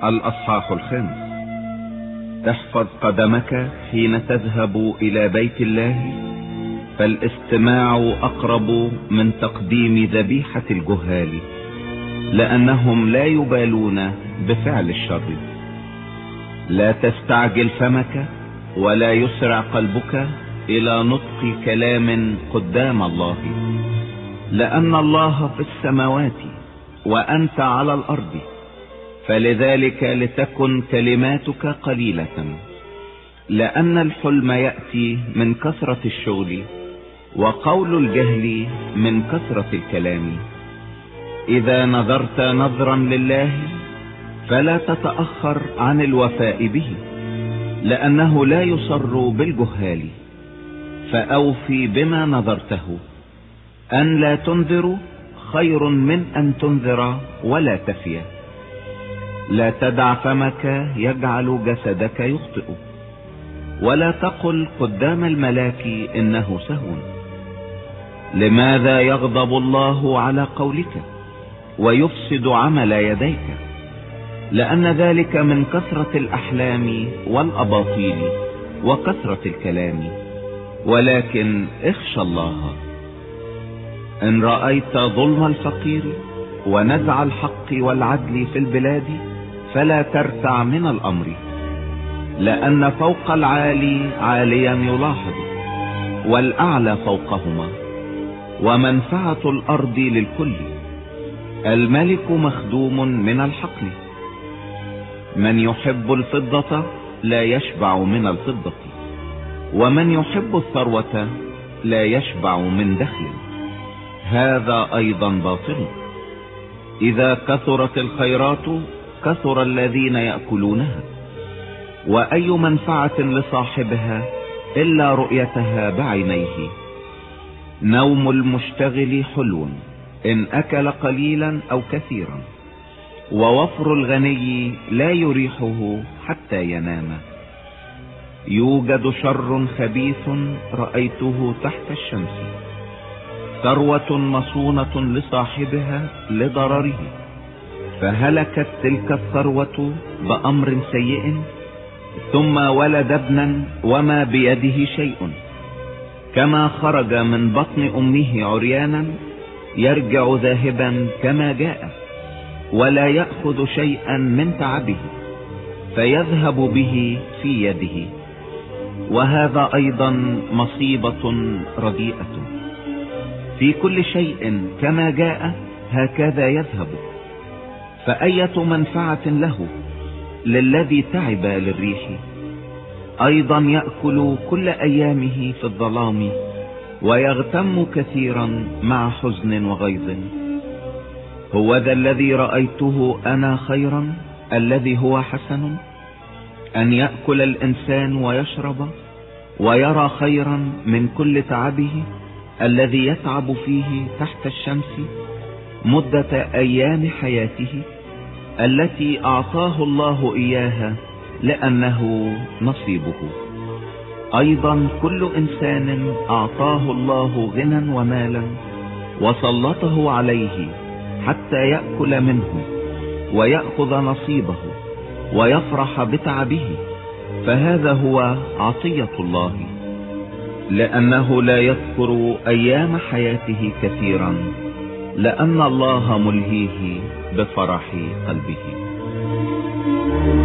الأصحاح 5. احفظ قدمك حين تذهب إلى بيت الله، فالاستماع أقرب من تقديم ذبيحة الجهال، لأنهم لا يبالون بفعل الشر. لا تستعجل فمك ولا يسرع قلبك إلى نطق كلام قدام الله، لأن الله في السماوات وأنت على الأرض، فلذلك لتكن كلماتك قليلة، لأن الحلم يأتي من كثرة الشغل، وقول الجهل من كثرة الكلام. إذا نظرت نظرا لله فلا تتأخر عن الوفاء به، لأنه لا يصر بالجهال. فأوفي بما نظرته. أن لا تنذر خير من أن تنذر ولا تفي. لا تدع فمك يجعل جسدك يخطئ، ولا تقل قدام الملاك إنه سهو. لماذا يغضب الله على قولك ويفسد عمل يديك؟ لأن ذلك من كثرة الأحلام والأباطيل وكثرة الكلام. ولكن اخشى الله. إن رأيت ظلم الفقير ونزع الحق والعدل في البلاد فلا ترتع من الأمر، لأن فوق العالي عاليا يلاحظ، والأعلى فوقهما، ومنفعة الأرض للكل. الملك مخدوم من الحقل. من يحب الفضة لا يشبع من الفضة، ومن يحب الثروة لا يشبع من دخل. هذا أيضا باطل. إذا كثرت الخيرات كثر الذين يأكلونها، وأي منفعة لصاحبها إلا رؤيتها بعينيه. نوم المشتغل حلو إن أكل قليلا أو كثيرا، ووفر الغني لا يريحه حتى ينام. يوجد شر خبيث رأيته تحت الشمس، ثروة مصونة لصاحبها لضرره، فهلكت تلك الثروة بأمر سيء، ثم ولد ابنا وما بيده شيء. كما خرج من بطن أمه عريانا يرجع ذاهبا كما جاء، ولا يأخذ شيئا من تعبه فيذهب به في يده. وهذا أيضا مصيبة رديئة. في كل شيء كما جاء هكذا يذهب. فأية منفعة له للذي تعب للريح؟ أيضا يأكل كل أيامه في الظلام، ويغتم كثيرا مع حزن وغيظ. هو ذا الذي رأيته أنا خيرا، الذي هو حسن، أن يأكل الإنسان ويشرب ويرى خيرا من كل تعبه الذي يتعب فيه تحت الشمس مدة أيام حياته التي أعطاه الله إياها، لأنه نصيبه. أيضا كل إنسان أعطاه الله غنى ومالا وسلطه عليه حتى يأكل منه ويأخذ نصيبه ويفرح بتعبه، فهذا هو عطية الله، لأنه لا يذكر أيام حياته كثيرا، لأن الله ملهيه بفرح قلبه.